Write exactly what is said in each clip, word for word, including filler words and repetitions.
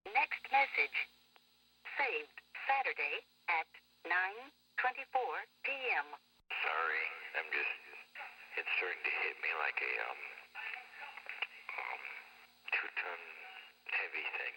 Next message. Saved Saturday at nine twenty-four p.m. Sorry, I'm just, it's starting to hit me like a, um, um, two-ton heavy thing.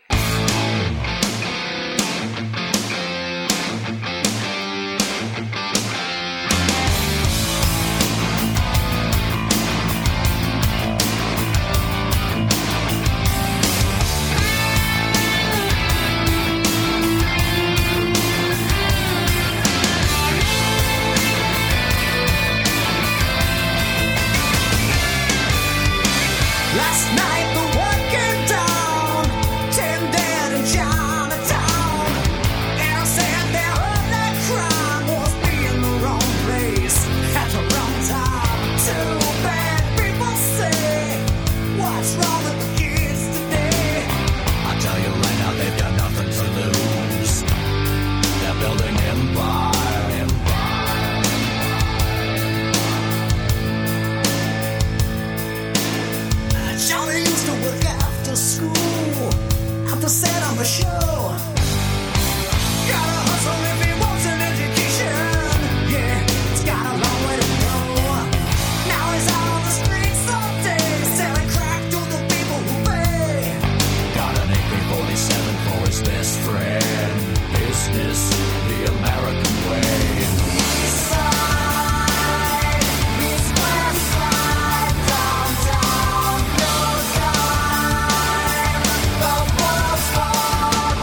Last night the working dawn, ten dead in Chinatown, and I said their only crime was being the wrong place at the wrong time. Too bad people say, what's wrong with the kids today? I tell you right now, they've got nothing to lose. They're building empire, empire, empire. Johnny used to work after school, after set on the show. Gotta hustle if he wants an education. Yeah, he's got a long way to go. Now he's out on the streets all day, selling crack to the people who pay. Got an A K forty-seven for his best friend. Business, the American way. East side, east west side, downtown, no time. The world's gone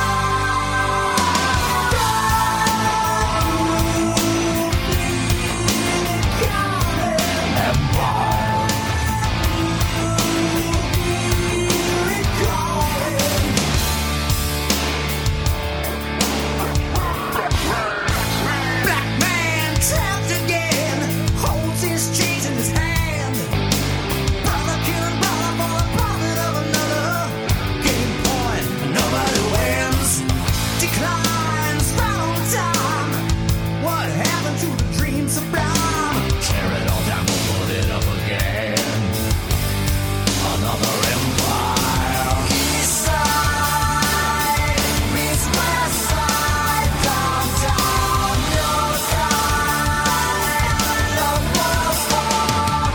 Black man trapped again, holds his chains in his hand. Brother killing brother for the profit of another. Game point, nobody wins. Declines right on time. What happened to the dream sublime? Tear it all down, we'll put it up again. Another empire. East side, east west side, downtown, no time. The world's gone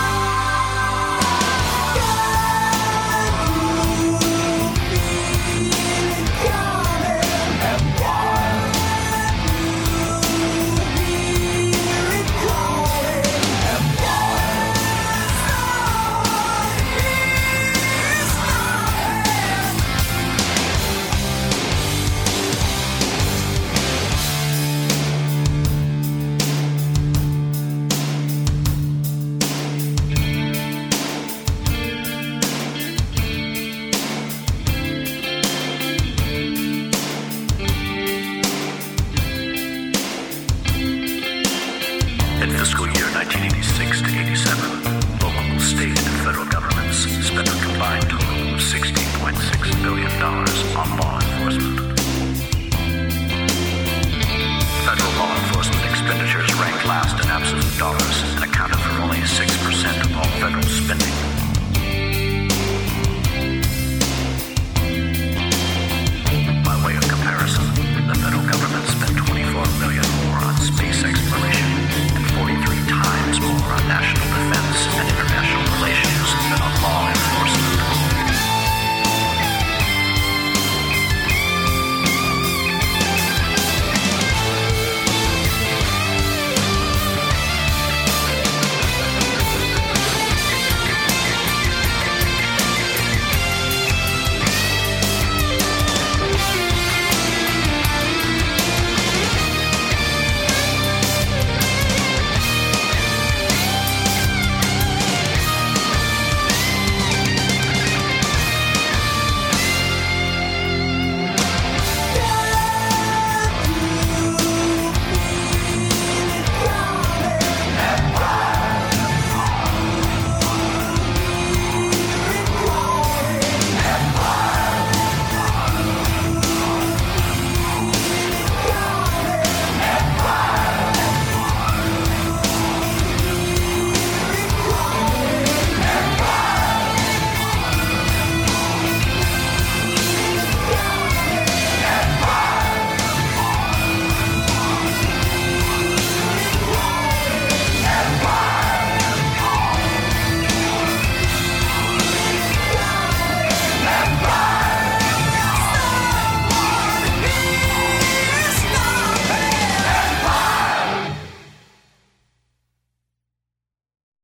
In fiscal year nineteen eighty-six to eighty-seven, local, state, and federal governments spent a combined total of sixteen point six billion dollars on law enforcement. Federal law enforcement expenditures ranked last in absolute dollars and accounted for only six percent of all federal spending.